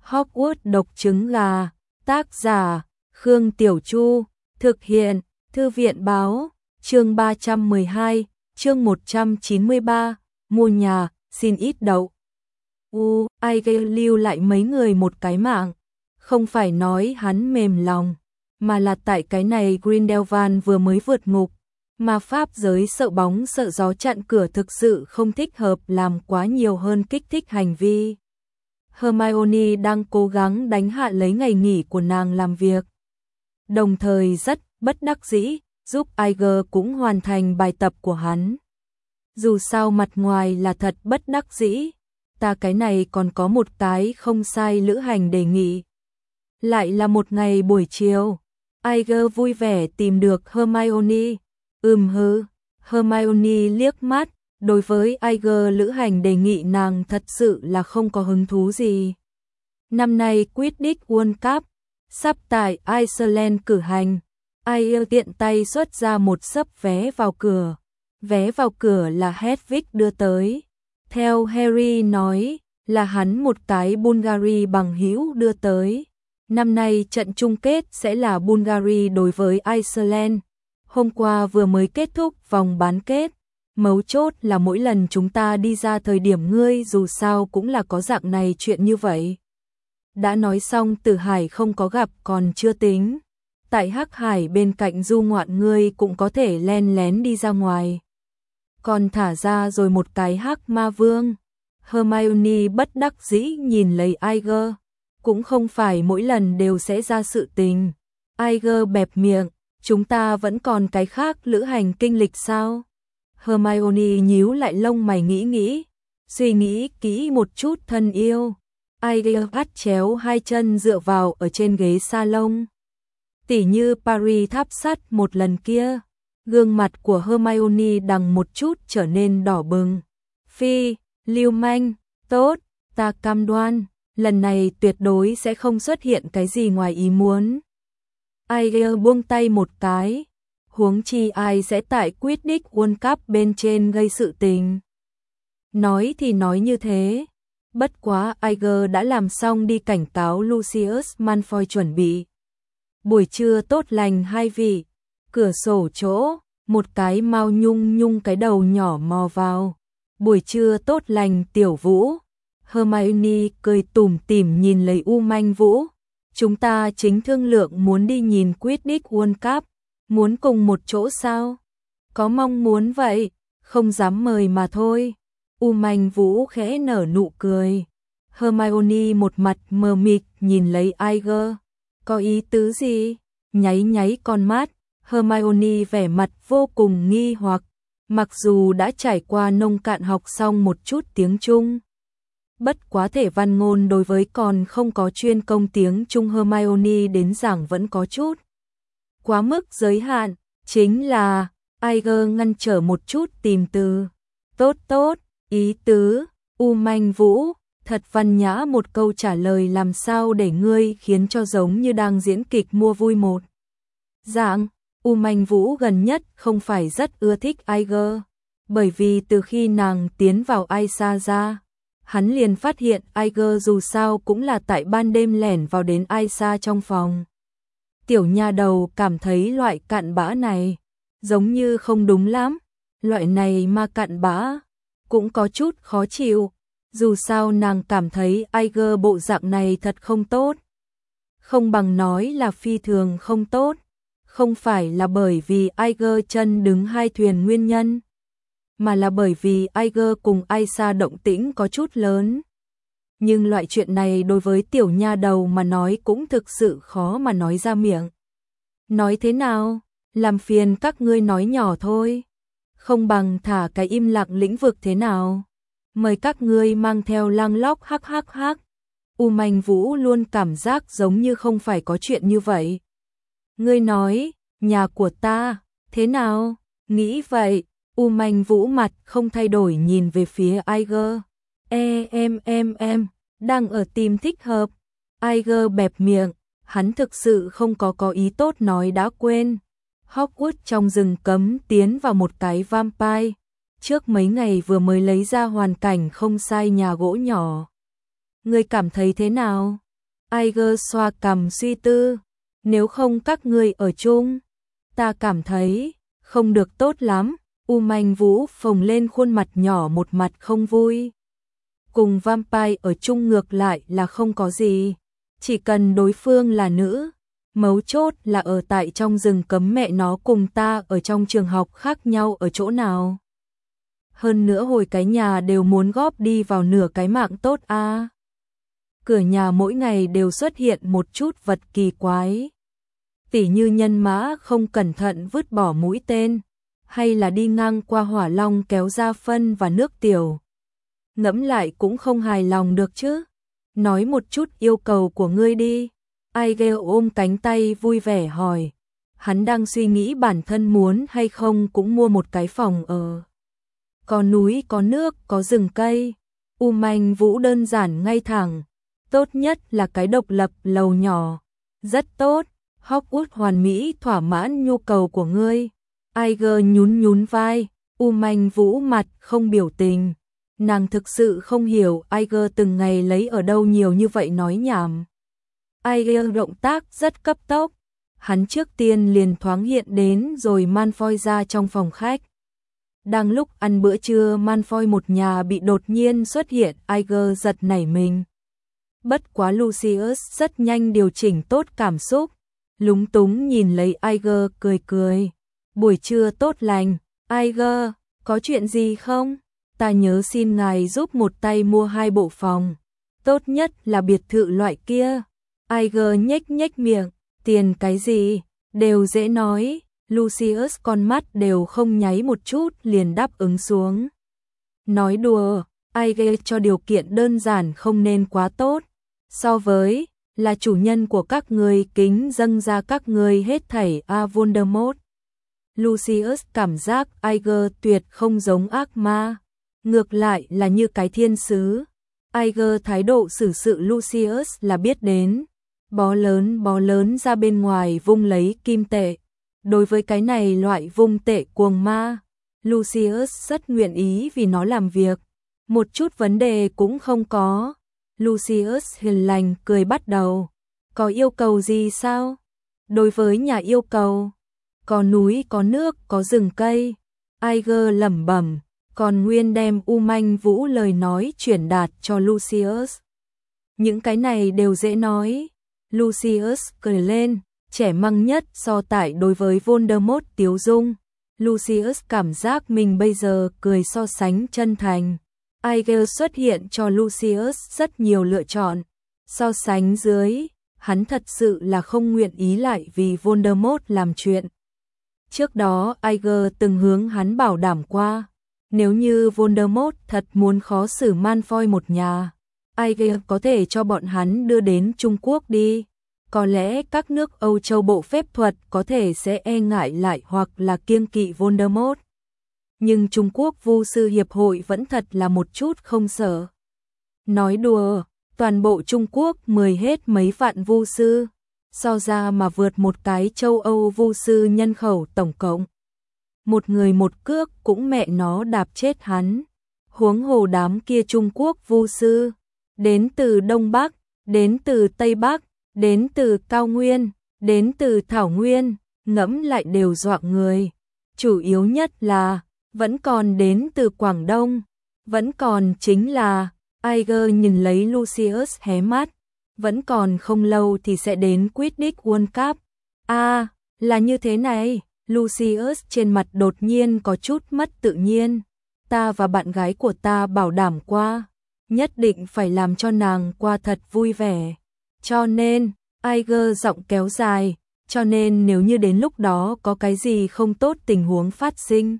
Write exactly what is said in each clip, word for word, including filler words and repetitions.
Hogwarts độc trứng gà, tác giả, Khương Tiểu Chu, thực hiện, Thư viện báo, chương ba trăm mười hai, chương một trăm chín mươi ba, mua nhà, xin ít đậu. U, ai gây lưu lại mấy người một cái mạng, không phải nói hắn mềm lòng, mà là tại cái này Grindelwald vừa mới vượt ngục, mà pháp giới sợ bóng sợ gió chặn cửa thực sự không thích hợp làm quá nhiều hơn kích thích hành vi. Hermione đang cố gắng đánh hạ lấy ngày nghỉ của nàng làm việc, đồng thời rất bất đắc dĩ, giúp Iger cũng hoàn thành bài tập của hắn. Dù sao mặt ngoài là thật bất đắc dĩ, ta cái này còn có một cái không sai lữ hành đề nghị. Lại là một ngày buổi chiều, Iger vui vẻ tìm được Hermione. Ừm hứ, Hermione liếc mắt, đối với Iger lữ hành đề nghị nàng thật sự là không có hứng thú gì. Năm nay Quidditch World Cup sắp tại Iceland cử hành, Iger tiện tay xuất ra một xấp vé vào cửa. Vé vào cửa là Hedwig đưa tới. Theo Harry nói, là hắn một cái Bulgari bằng hữu đưa tới. Năm nay trận chung kết sẽ là Bulgari đối với Iceland. Hôm qua vừa mới kết thúc vòng bán kết. Mấu chốt là mỗi lần chúng ta đi ra thời điểm ngươi dù sao cũng là có dạng này chuyện như vậy. Đã nói xong Tử Hải không có gặp còn chưa tính. Tại Hắc Hải bên cạnh du ngoạn ngươi cũng có thể len lén đi ra ngoài. Còn thả ra rồi một cái Hắc Ma Vương. Hermione bất đắc dĩ nhìn lấy Iger. Cũng không phải mỗi lần đều sẽ ra sự tình. Iger bẹp miệng, chúng ta vẫn còn cái khác lữ hành kinh lịch sao? Hermione nhíu lại lông mày nghĩ nghĩ, suy nghĩ kỹ một chút thân yêu. Iger bắt chéo hai chân dựa vào ở trên ghế salon. Tỉ như Paris tháp sắt một lần kia, gương mặt của Hermione đằng một chút trở nên đỏ bừng. Phi, lưu manh, tốt, ta cam đoan, lần này tuyệt đối sẽ không xuất hiện cái gì ngoài ý muốn. Iger buông tay một cái, huống chi ai sẽ tại Quidditch World Cup bên trên gây sự tình. Nói thì nói như thế, bất quá Iger đã làm xong đi cảnh cáo Lucius Malfoy chuẩn bị. Buổi trưa tốt lành hai vị, cửa sổ chỗ, một cái Mao Nhung Nhung cái đầu nhỏ mò vào. Buổi trưa tốt lành Tiểu Vũ. Hermione cười tủm tỉm nhìn lấy U Manh Vũ. Chúng ta chính thương lượng muốn đi nhìn Quidditch World Cup, muốn cùng một chỗ sao? Có mong muốn vậy, không dám mời mà thôi. U Manh Vũ khẽ nở nụ cười. Hermione một mặt mờ mịt nhìn lấy Iger. Có ý tứ gì? Nháy nháy con mắt, Hermione vẻ mặt vô cùng nghi hoặc, mặc dù đã trải qua nông cạn học xong một chút tiếng Trung. Bất quá thể văn ngôn đối với còn không có chuyên công tiếng Trung Hermione đến giảng vẫn có chút quá mức giới hạn, chính là Iger ngăn trở một chút tìm từ. Tốt tốt, ý tứ, U Manh Vũ, thật văn nhã một câu trả lời làm sao để ngươi khiến cho giống như đang diễn kịch mua vui một dạng. U Manh Vũ gần nhất không phải rất ưa thích Iger, bởi vì từ khi nàng tiến vào Aisa ra, hắn liền phát hiện Iger dù sao cũng là tại ban đêm lẻn vào đến Aisa trong phòng. Tiểu nha đầu cảm thấy loại cặn bã này giống như không đúng lắm, loại này mà cặn bã cũng có chút khó chịu. Dù sao nàng cảm thấy Iger bộ dạng này thật không tốt. Không bằng nói là phi thường không tốt. Không phải là bởi vì Iger chân đứng hai thuyền nguyên nhân, mà là bởi vì Iger cùng Aisa động tĩnh có chút lớn. Nhưng loại chuyện này đối với tiểu nha đầu mà nói cũng thực sự khó mà nói ra miệng. Nói thế nào? Làm phiền các ngươi nói nhỏ thôi. Không bằng thả cái im lặng lĩnh vực thế nào? Mời các ngươi mang theo Lang Lóc hắc hắc hắc. U Manh Vũ luôn cảm giác giống như không phải có chuyện như vậy. Ngươi nói, nhà của ta, thế nào? Nghĩ vậy, U Manh Vũ mặt không thay đổi nhìn về phía Iger. E em em em, đang ở tìm thích hợp. Iger bẹp miệng, hắn thực sự không có có ý tốt nói đã quên. Hogwarts trong rừng cấm tiến vào một cái vampire. Trước mấy ngày vừa mới lấy ra hoàn cảnh không sai nhà gỗ nhỏ. Ngươi cảm thấy thế nào? Aiger xoa cằm suy tư, nếu không các ngươi ở chung, ta cảm thấy không được tốt lắm. U Manh Vũ phồng lên khuôn mặt nhỏ một mặt không vui. Cùng vampire ở chung ngược lại là không có gì, chỉ cần đối phương là nữ, mấu chốt là ở tại trong rừng cấm mẹ nó cùng ta ở trong trường học khác nhau ở chỗ nào. Hơn nữa hồi cái nhà đều muốn góp đi vào nửa cái mạng tốt a. À. Cửa nhà mỗi ngày đều xuất hiện một chút vật kỳ quái. Tỉ như nhân mã không cẩn thận vứt bỏ mũi tên, hay là đi ngang qua hỏa long kéo ra phân và nước tiểu. Ngẫm lại cũng không hài lòng được chứ. Nói một chút yêu cầu của ngươi đi. Aiger ôm cánh tay vui vẻ hỏi. Hắn đang suy nghĩ bản thân muốn hay không cũng mua một cái phòng ở. Có núi, có nước, có rừng cây. U Manh Vũ đơn giản ngay thẳng. Tốt nhất là cái độc lập lầu nhỏ. Rất tốt. Hogwarts hoàn mỹ thỏa mãn nhu cầu của ngươi. Aiger nhún nhún vai. U Manh Vũ mặt không biểu tình. Nàng thực sự không hiểu Aiger từng ngày lấy ở đâu nhiều như vậy nói nhảm. Aiger động tác rất cấp tốc. Hắn trước tiên liền thoáng hiện đến rồi Malfoy ra trong phòng khách. Đang lúc ăn bữa trưa Malfoy một nhà bị đột nhiên xuất hiện, Aiger giật nảy mình. Bất quá Lucius rất nhanh điều chỉnh tốt cảm xúc. Lúng túng nhìn lấy Aiger cười cười. Buổi trưa tốt lành. Aiger, có chuyện gì không? Ta nhớ xin ngài giúp một tay mua hai bộ phòng. Tốt nhất là biệt thự loại kia. Aiger nhếch nhếch miệng. Tiền cái gì? Đều dễ nói. Lucius con mắt đều không nháy một chút liền đáp ứng xuống. Nói đùa, Aiger cho điều kiện đơn giản không nên quá tốt. So với là chủ nhân của các người kính dâng ra các người hết thảy a Voldemort. Lucius cảm giác Aiger tuyệt không giống ác ma. Ngược lại là như cái thiên sứ. Aiger thái độ xử sự Lucius là biết đến. Bó lớn bó lớn ra bên ngoài vung lấy kim tệ. Đối với cái này loại vung tệ cuồng ma, Lucius rất nguyện ý vì nó làm việc. Một chút vấn đề cũng không có. Lucius hiền lành cười bắt đầu. Có yêu cầu gì sao? Đối với nhà yêu cầu, có núi, có nước, có rừng cây. Aiger lẩm bẩm, còn nguyên đem U Manh Vũ lời nói truyền đạt cho Lucius. Những cái này đều dễ nói. Lucius cười lên, trẻ măng nhất so tải đối với Voldemort tiếu dung. Lucius cảm giác mình bây giờ cười so sánh chân thành. Aiger xuất hiện cho Lucius rất nhiều lựa chọn. So sánh dưới, hắn thật sự là không nguyện ý lại vì Voldemort làm chuyện. Trước đó Aiger từng hướng hắn bảo đảm qua, nếu như Voldemort thật muốn khó xử Malfoy một nhà, Aiger có thể cho bọn hắn đưa đến Trung Quốc đi. Có lẽ các nước Âu Châu bộ phép thuật có thể sẽ e ngại lại hoặc là kiêng kỵ Voldemort. Nhưng Trung Quốc Vu sư hiệp hội vẫn thật là một chút không sợ. Nói đùa, toàn bộ Trung Quốc mười hết mấy vạn vu sư, so ra mà vượt một cái châu Âu vu sư nhân khẩu tổng cộng. Một người một cước cũng mẹ nó đạp chết hắn. Huống hồ đám kia Trung Quốc vu sư, đến từ Đông Bắc, đến từ Tây Bắc, đến từ Cao Nguyên, đến từ Thảo Nguyên, ngẫm lại đều dọa người. Chủ yếu nhất là, vẫn còn đến từ Quảng Đông, vẫn còn chính là, Aiger nhìn lấy Lucius hé mắt, vẫn còn không lâu thì sẽ đến Quidditch World Cup. À, là như thế này, Lucius trên mặt đột nhiên có chút mất tự nhiên. Ta và bạn gái của ta bảo đảm qua, nhất định phải làm cho nàng qua thật vui vẻ. Cho nên, Aiger giọng kéo dài, cho nên nếu như đến lúc đó có cái gì không tốt tình huống phát sinh,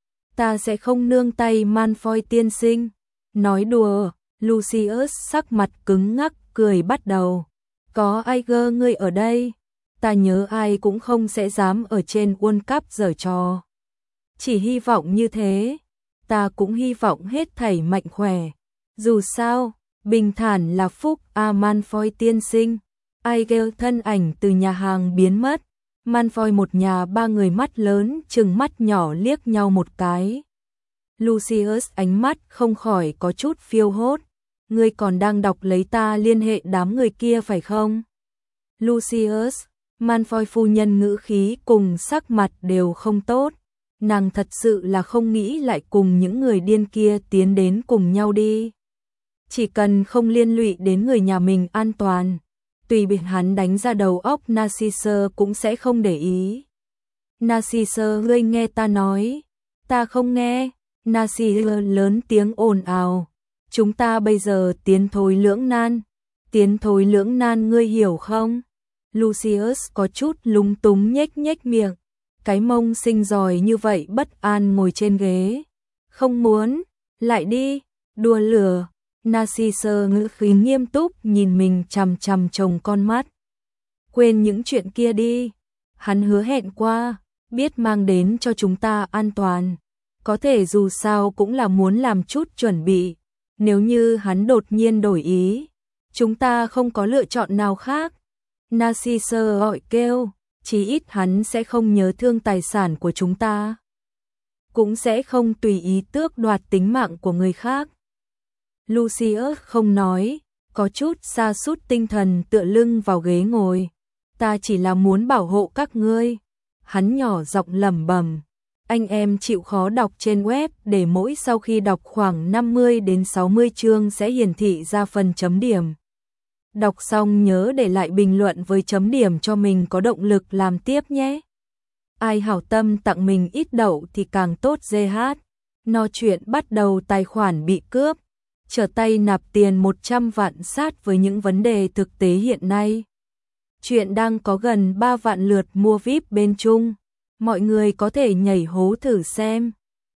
ta sẽ không nương tay Malfoy tiên sinh. Nói đùa, Lucius sắc mặt cứng ngắc cười bắt đầu. Có Aiger ngươi ở đây, ta nhớ ai cũng không sẽ dám ở trên World Cup giở trò. Chỉ hy vọng như thế, ta cũng hy vọng hết thảy mạnh khỏe. Dù sao, bình thản là phúc a Malfoy tiên sinh. Aiger thân ảnh từ nhà hàng biến mất. Malfoy một nhà ba người mắt lớn chừng mắt nhỏ liếc nhau một cái. Lucius ánh mắt không khỏi có chút phiêu hốt. ngươi còn đang đọc lấy ta liên hệ đám người kia phải không? Lucius, Malfoy phu nhân ngữ khí cùng sắc mặt đều không tốt. Nàng thật sự là không nghĩ lại cùng những người điên kia tiến đến cùng nhau đi. Chỉ cần không liên lụy đến người nhà mình an toàn, tùy bị hắn đánh ra đầu óc Narcissus cũng sẽ không để ý. Narcissus, ngươi nghe ta nói. Ta không nghe. Narcissus lớn tiếng ồn ào. Chúng ta bây giờ tiến thối lưỡng nan. Tiến thối lưỡng nan ngươi hiểu không? Lucius có chút lúng túng nhếch nhếch miệng. Cái mông xinh giỏi như vậy bất an ngồi trên ghế. Không muốn, lại đi, đùa lửa. Narcissus ngữ khí nghiêm túc nhìn mình chằm chằm chồng con mắt. Quên những chuyện kia đi. Hắn hứa hẹn qua, biết mang đến cho chúng ta an toàn. Có thể dù sao cũng là muốn làm chút chuẩn bị. Nếu như hắn đột nhiên đổi ý, chúng ta không có lựa chọn nào khác. Narcissus gọi kêu, chí ít hắn sẽ không nhớ thương tài sản của chúng ta. Cũng sẽ không tùy ý tước đoạt tính mạng của người khác. Lucius không nói, có chút sa sút tinh thần tựa lưng vào ghế ngồi. Ta chỉ là muốn bảo hộ các ngươi. Hắn nhỏ giọng lẩm bẩm. Anh em chịu khó đọc trên web để mỗi sau khi đọc khoảng năm mươi đến sáu mươi chương sẽ hiển thị ra phần chấm điểm. Đọc xong nhớ để lại bình luận với chấm điểm cho mình có động lực làm tiếp nhé. Ai hảo tâm tặng mình ít đậu thì càng tốt giê hát. No chuyện bắt đầu tài khoản bị cướp. Trở tay nạp tiền một trăm vạn sát với những vấn đề thực tế hiện nay. Chuyện đang có gần ba vạn lượt mua víp bên Trung. Mọi người có thể nhảy hố thử xem.